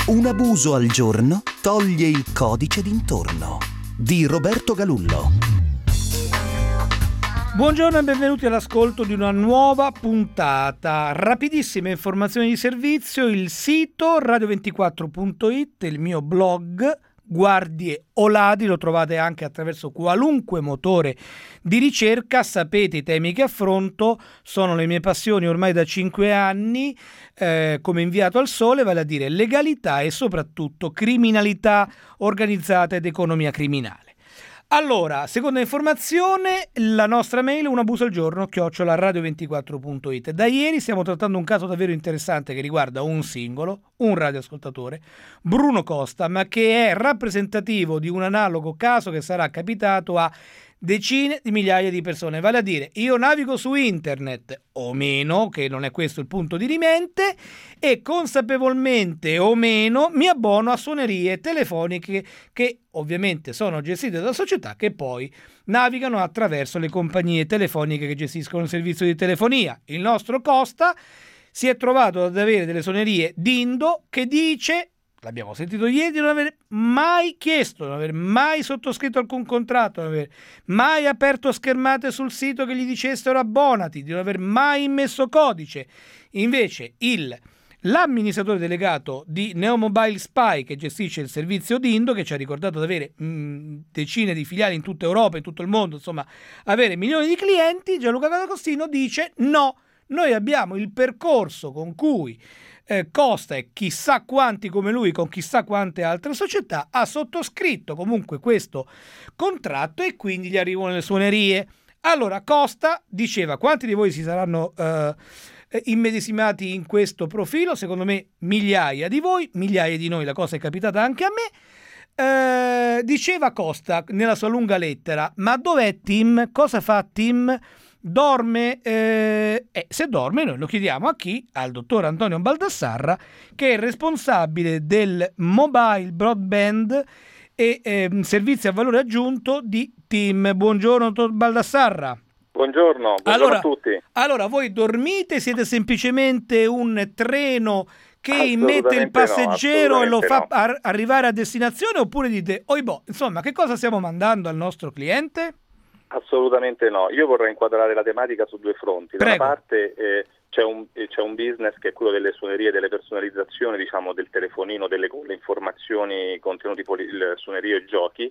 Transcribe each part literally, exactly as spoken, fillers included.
Un abuso al giorno toglie il codice d'intorno. Di Roberto Galullo. Buongiorno e benvenuti all'ascolto di una nuova puntata. Rapidissime informazioni di servizio, il sito radio ventiquattro punto it, il mio blog Guardie o Ladri, lo trovate anche attraverso qualunque motore di ricerca. Sapete i temi che affronto, sono le mie passioni ormai da cinque anni, eh, come inviato al sole, vale a dire legalità e soprattutto criminalità organizzata ed economia criminale. Allora, seconda informazione, la nostra mail un abuso al giorno chiocciola radio ventiquattro punto it. Da ieri stiamo trattando un caso davvero interessante che riguarda un singolo, un radioascoltatore, Bruno Costa, ma che è rappresentativo di un analogo caso che sarà capitato a decine di migliaia di persone. Vale a dire, io navigo su internet o meno, che non è questo il punto dirimente, e consapevolmente o meno mi abbono a suonerie telefoniche che ovviamente sono gestite da società che poi navigano attraverso le compagnie telefoniche che gestiscono il servizio di telefonia. Il nostro Costa si è trovato ad avere delle suonerie d'Indo che dice, l'abbiamo sentito ieri, di non aver mai chiesto, di non aver mai sottoscritto alcun contratto, di non aver mai aperto schermate sul sito che gli dicessero abbonati, di non aver mai immesso codice. Invece il l'amministratore delegato di Neomobile Spy, che gestisce il servizio d'Indo, che ci ha ricordato di avere mh, decine di filiali in tutta Europa, in tutto il mondo, insomma avere milioni di clienti, Gianluca Cadacostino dice no, noi abbiamo il percorso con cui eh, Costa e chissà quanti come lui con chissà quante altre società ha sottoscritto comunque questo contratto e quindi gli arrivano le suonerie. Allora Costa diceva, quanti di voi si saranno eh, immedesimati in questo profilo? Secondo me migliaia di voi, migliaia di noi, la cosa è capitata anche a me. Eh, diceva Costa nella sua lunga lettera, ma dov'è Tim? Cosa fa Tim? Dorme? Eh, eh, se dorme noi lo chiediamo a chi? Al dottor Antonio Baldassarra, che è il responsabile del mobile broadband e eh, servizi a valore aggiunto di Tim. Buongiorno dottor Baldassarra. Buongiorno, buongiorno allora, a tutti. Allora, voi dormite? Siete semplicemente un treno che immette il passeggero no, e lo fa no. ar- arrivare a destinazione, oppure dite, oi boh, insomma, che cosa stiamo mandando al nostro cliente? Assolutamente no, io vorrei inquadrare la tematica su due fronti. Da Prego. una parte eh, c'è, un, eh, c'è un business che è quello delle suonerie, delle personalizzazioni, diciamo del telefonino, delle le informazioni, contenuti, poli, il suonerio e giochi,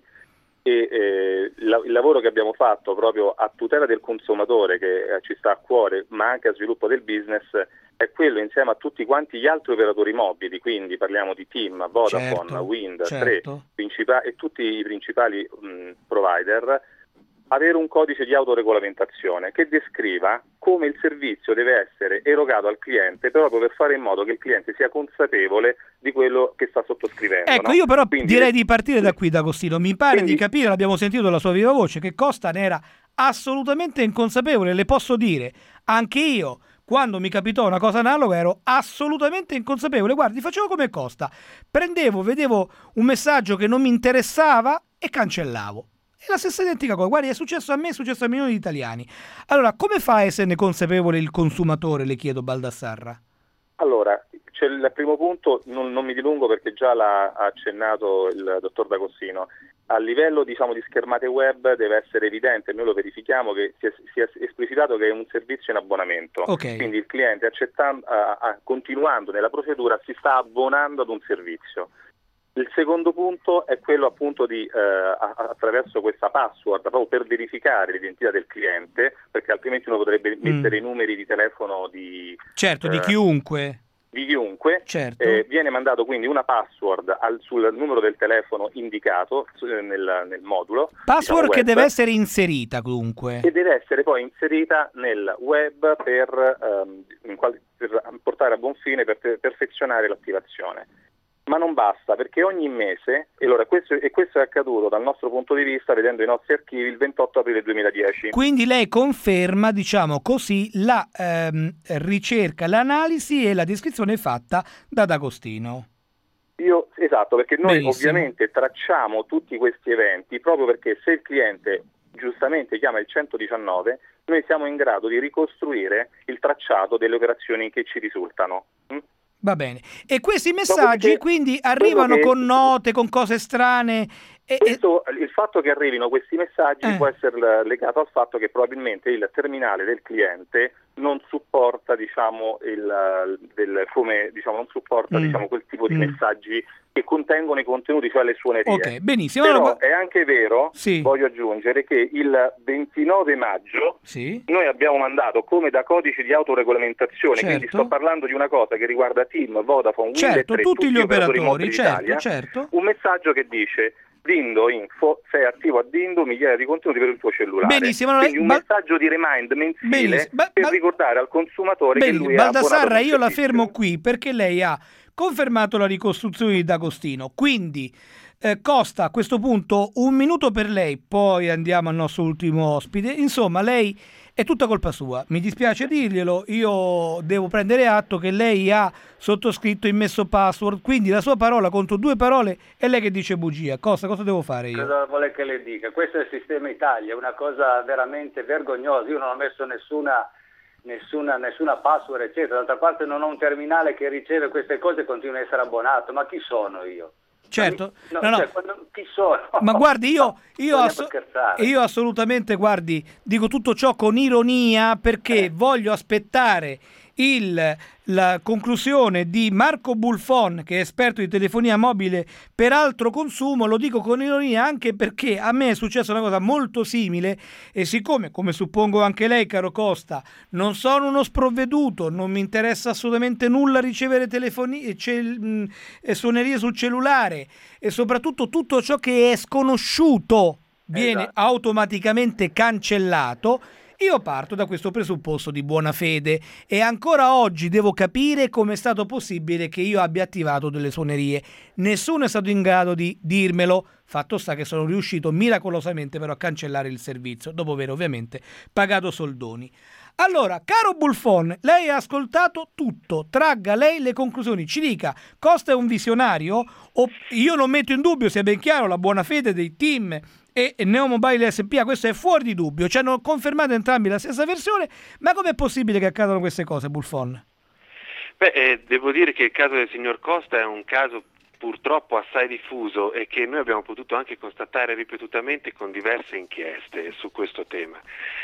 e eh, la, il lavoro che abbiamo fatto proprio a tutela del consumatore che eh, ci sta a cuore, ma anche a sviluppo del business, è quello insieme a tutti quanti gli altri operatori mobili, quindi parliamo di Tim, Vodafone, certo, Wind, certo. tre principa- e tutti i principali mh, provider, avere un codice di autoregolamentazione che descriva come il servizio deve essere erogato al cliente proprio per fare in modo che il cliente sia consapevole di quello che sta sottoscrivendo. Ecco, no? io però Quindi, direi di partire da qui, D'Agostino. Mi pare quindi, di capire, l'abbiamo sentito dalla sua viva voce, che Costa ne era assolutamente inconsapevole. Le posso dire, anche io, quando mi capitò una cosa analoga, ero assolutamente inconsapevole. Guardi, facevo come Costa. Prendevo, vedevo un messaggio che non mi interessava e cancellavo. È la stessa identica cosa. Guardi, è successo a me, è successo a milioni di italiani. Allora, come fa a esserne consapevole il consumatore, le chiedo, Baldassarra? Allora, c'è il primo punto, non, non mi dilungo perché già l'ha accennato il dottor D'Agostino. A livello, diciamo, di schermate web deve essere evidente, noi lo verifichiamo, che sia, sia esplicitato che è un servizio in abbonamento. Okay. Quindi il cliente, accettando, a, a, continuando nella procedura, si sta abbonando ad un servizio. Il secondo punto è quello appunto di eh, attraverso questa password, proprio per verificare l'identità del cliente, perché altrimenti uno potrebbe mm. mettere i numeri di telefono di certo, eh, di chiunque. Di chiunque, certo. eh, viene mandato quindi una password al, sul numero del telefono indicato nel, nel modulo. Password diciamo che web, deve essere inserita comunque. E deve essere poi inserita nel web per, um, in qual- per portare a buon fine, per te- perfezionare l'attivazione. Ma non basta, perché ogni mese, e, allora questo, e questo è accaduto dal nostro punto di vista, vedendo i nostri archivi, il ventotto aprile duemiladieci. Quindi lei conferma, diciamo così, la ehm, ricerca, l'analisi e la descrizione fatta da D'Agostino. Io, esatto, perché noi Benissimo. ovviamente tracciamo tutti questi eventi, proprio perché se il cliente giustamente chiama il centodiciannove, noi siamo in grado di ricostruire il tracciato delle operazioni che ci risultano. Va bene. E questi messaggi Dopodiché, quindi arrivano che, con note, con cose strane? E, questo, il fatto che arrivino questi messaggi eh. può essere legato al fatto che probabilmente il terminale del cliente non supporta, diciamo, il, del, come, diciamo, non supporta mm. diciamo, quel tipo di mm. messaggi che contengono i contenuti, cioè le suonerie. Ok, benissimo. Però allora, è anche vero, sì. voglio aggiungere, che il ventinove maggio sì. noi abbiamo mandato come da codice di autoregolamentazione, certo. quindi sto parlando di una cosa che riguarda TIM, Vodafone, Wind certo, e tre, tutti, tutti gli operatori, mobili certo, d'Italia, certo. un messaggio che dice: Dindo Info, sei attivo a Dindo, migliaia di contenuti per il tuo cellulare. Benissimo, allora, quindi un Bal- messaggio di remind mensile Benissimo. Ba- per Bal- ricordare al consumatore Benissimo. che lui è Baldassarra, abbonato io la servizio. fermo qui perché lei ha confermato la ricostruzione di D'Agostino, quindi eh, costa a questo punto un minuto per lei, poi andiamo al nostro ultimo ospite. Insomma, lei è tutta colpa sua, mi dispiace dirglielo, io devo prendere atto che lei ha sottoscritto, immesso password, quindi la sua parola contro due parole è lei che dice bugia. Cosa, cosa devo fare io? Cosa vuole che le dica? Questo è il sistema Italia, è una cosa veramente vergognosa, io non ho messo nessuna Nessuna, nessuna password eccetera, d'altra parte non ho un terminale che riceve queste cose e continua a essere abbonato, ma chi sono io? Certo, no, no, no. Cioè, quando, chi sono? Ma guardi, io, io, ass- scherzare. io assolutamente, guardi, dico tutto ciò con ironia perché Eh. voglio aspettare il, la conclusione di Marco Bulfon, che è esperto di telefonia mobile per altro consumo. Lo dico con ironia anche perché a me è successa una cosa molto simile e siccome, come suppongo anche lei, caro Costa, non sono uno sprovveduto, non mi interessa assolutamente nulla ricevere telefoni- cel- mh, suonerie sul cellulare e soprattutto tutto ciò che è sconosciuto viene Esatto. automaticamente cancellato. Io parto da questo presupposto di buona fede e ancora oggi devo capire come è stato possibile che io abbia attivato delle suonerie. Nessuno è stato in grado di dirmelo, fatto sta che sono riuscito miracolosamente però a cancellare il servizio, dopo aver ovviamente pagato soldoni. Allora, caro Bulfon, lei ha ascoltato tutto, tragga lei le conclusioni, ci dica, Costa è un visionario? O io non metto in dubbio, sia ben chiaro, la buona fede dei team e Neomobile S P A, questo è fuori di dubbio, ci hanno confermato entrambi la stessa versione, ma com'è possibile che accadano queste cose, Bulfon? Beh, eh, devo dire che il caso del signor Costa è un caso purtroppo assai diffuso e che noi abbiamo potuto anche constatare ripetutamente con diverse inchieste su questo tema.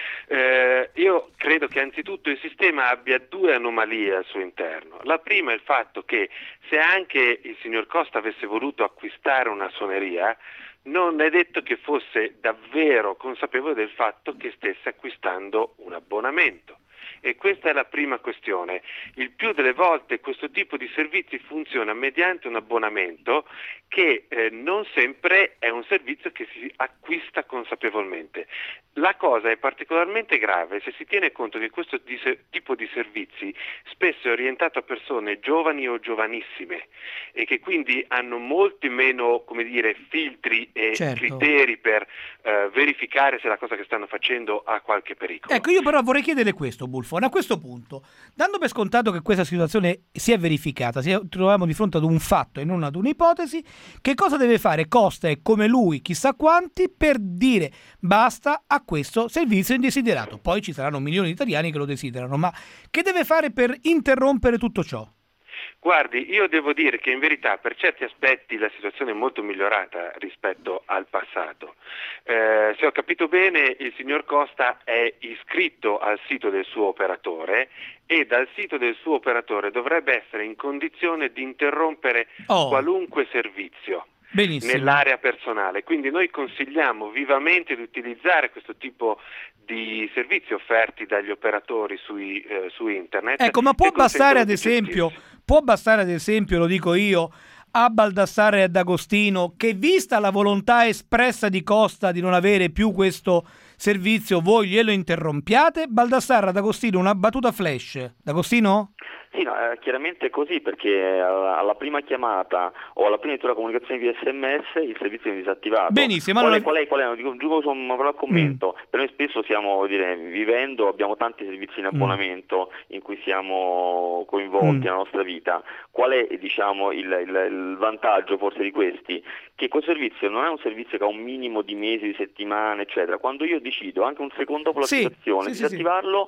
Eh, io credo che anzitutto il sistema abbia due anomalie al suo interno. La prima è il fatto che se anche il signor Costa avesse voluto acquistare una suoneria, non è detto che fosse davvero consapevole del fatto che stesse acquistando un abbonamento. E questa è la prima questione. Il più delle volte questo tipo di servizi funziona mediante un abbonamento che eh, non sempre è un servizio che si acquista consapevolmente. La cosa è particolarmente grave se si tiene conto che questo di se- tipo di servizi spesso è orientato a persone giovani o giovanissime e che quindi hanno molti meno, come dire, filtri e certo. criteri per eh, verificare se la cosa che stanno facendo ha qualche pericolo. Ecco, io però vorrei chiedere questo, Bulfon, a questo punto, dando per scontato che questa situazione si è verificata, ci troviamo di fronte ad un fatto e non ad un'ipotesi, che cosa deve fare Costa e come lui, chissà quanti, per dire basta a questo servizio indesiderato? Poi ci saranno milioni di italiani che lo desiderano, ma che deve fare per interrompere tutto ciò? Guardi, io devo dire che in verità per certi aspetti la situazione è molto migliorata rispetto al passato. Eh, se ho capito bene, il signor Costa è iscritto al sito del suo operatore e dal sito del suo operatore dovrebbe essere in condizione di interrompere oh. qualunque servizio. Benissimo. Nell'area personale, quindi noi consigliamo vivamente di utilizzare questo tipo di servizi offerti dagli operatori sui, eh, su internet. Ecco, ma può bastare ad di esempio, gestirsi. può bastare ad esempio, lo dico io, a Baldassarra e ad Agostino, che vista la volontà espressa di Costa di non avere più questo servizio, voi glielo interrompiate? Baldassarra, ad Agostino, una battuta flash. D'Agostino? Sì, no, è chiaramente così, perché alla prima chiamata o alla prima lettura comunicazione via sms il servizio è disattivato. Benissimo. Qual, Allora... è, qual è, qual è? Dico, giusto solo un commento. Mm. Per noi spesso siamo, dire, vivendo, abbiamo tanti servizi in abbonamento mm. in cui siamo coinvolti mm. nella nostra vita. Qual è, diciamo, il, il, il vantaggio forse di questi? Che questo servizio non è un servizio che ha un minimo di mesi, di settimane, eccetera. Quando io decido, anche un secondo dopo sì, l'attivazione, sì, di sì, disattivarlo, sì.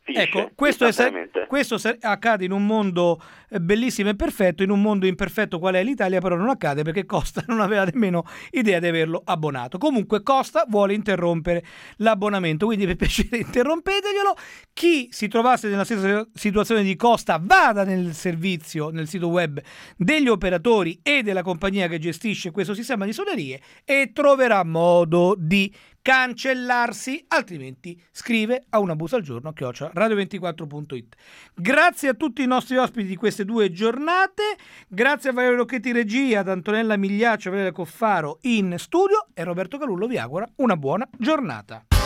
gestisce. Ecco, questo, è se- questo se- accade in un mondo eh, bellissimo e perfetto, in un mondo imperfetto qual è l'Italia però non accade perché Costa non aveva nemmeno idea di averlo abbonato. Comunque Costa vuole interrompere l'abbonamento, quindi per piacere interrompeteglielo. Chi si trovasse nella stessa situazione di Costa vada nel servizio, nel sito web degli operatori e della compagnia che gestisce questo sistema di suonerie e troverà modo di cancellarsi, altrimenti scrive a una busta al giorno chiocciola radio ventiquattro punto it. Grazie a tutti i nostri ospiti di queste due giornate, grazie a Valerio Rocchetti regia, ad Antonella Migliaccio e Valeria Coffaro in studio, e Roberto Galullo vi augura una buona giornata.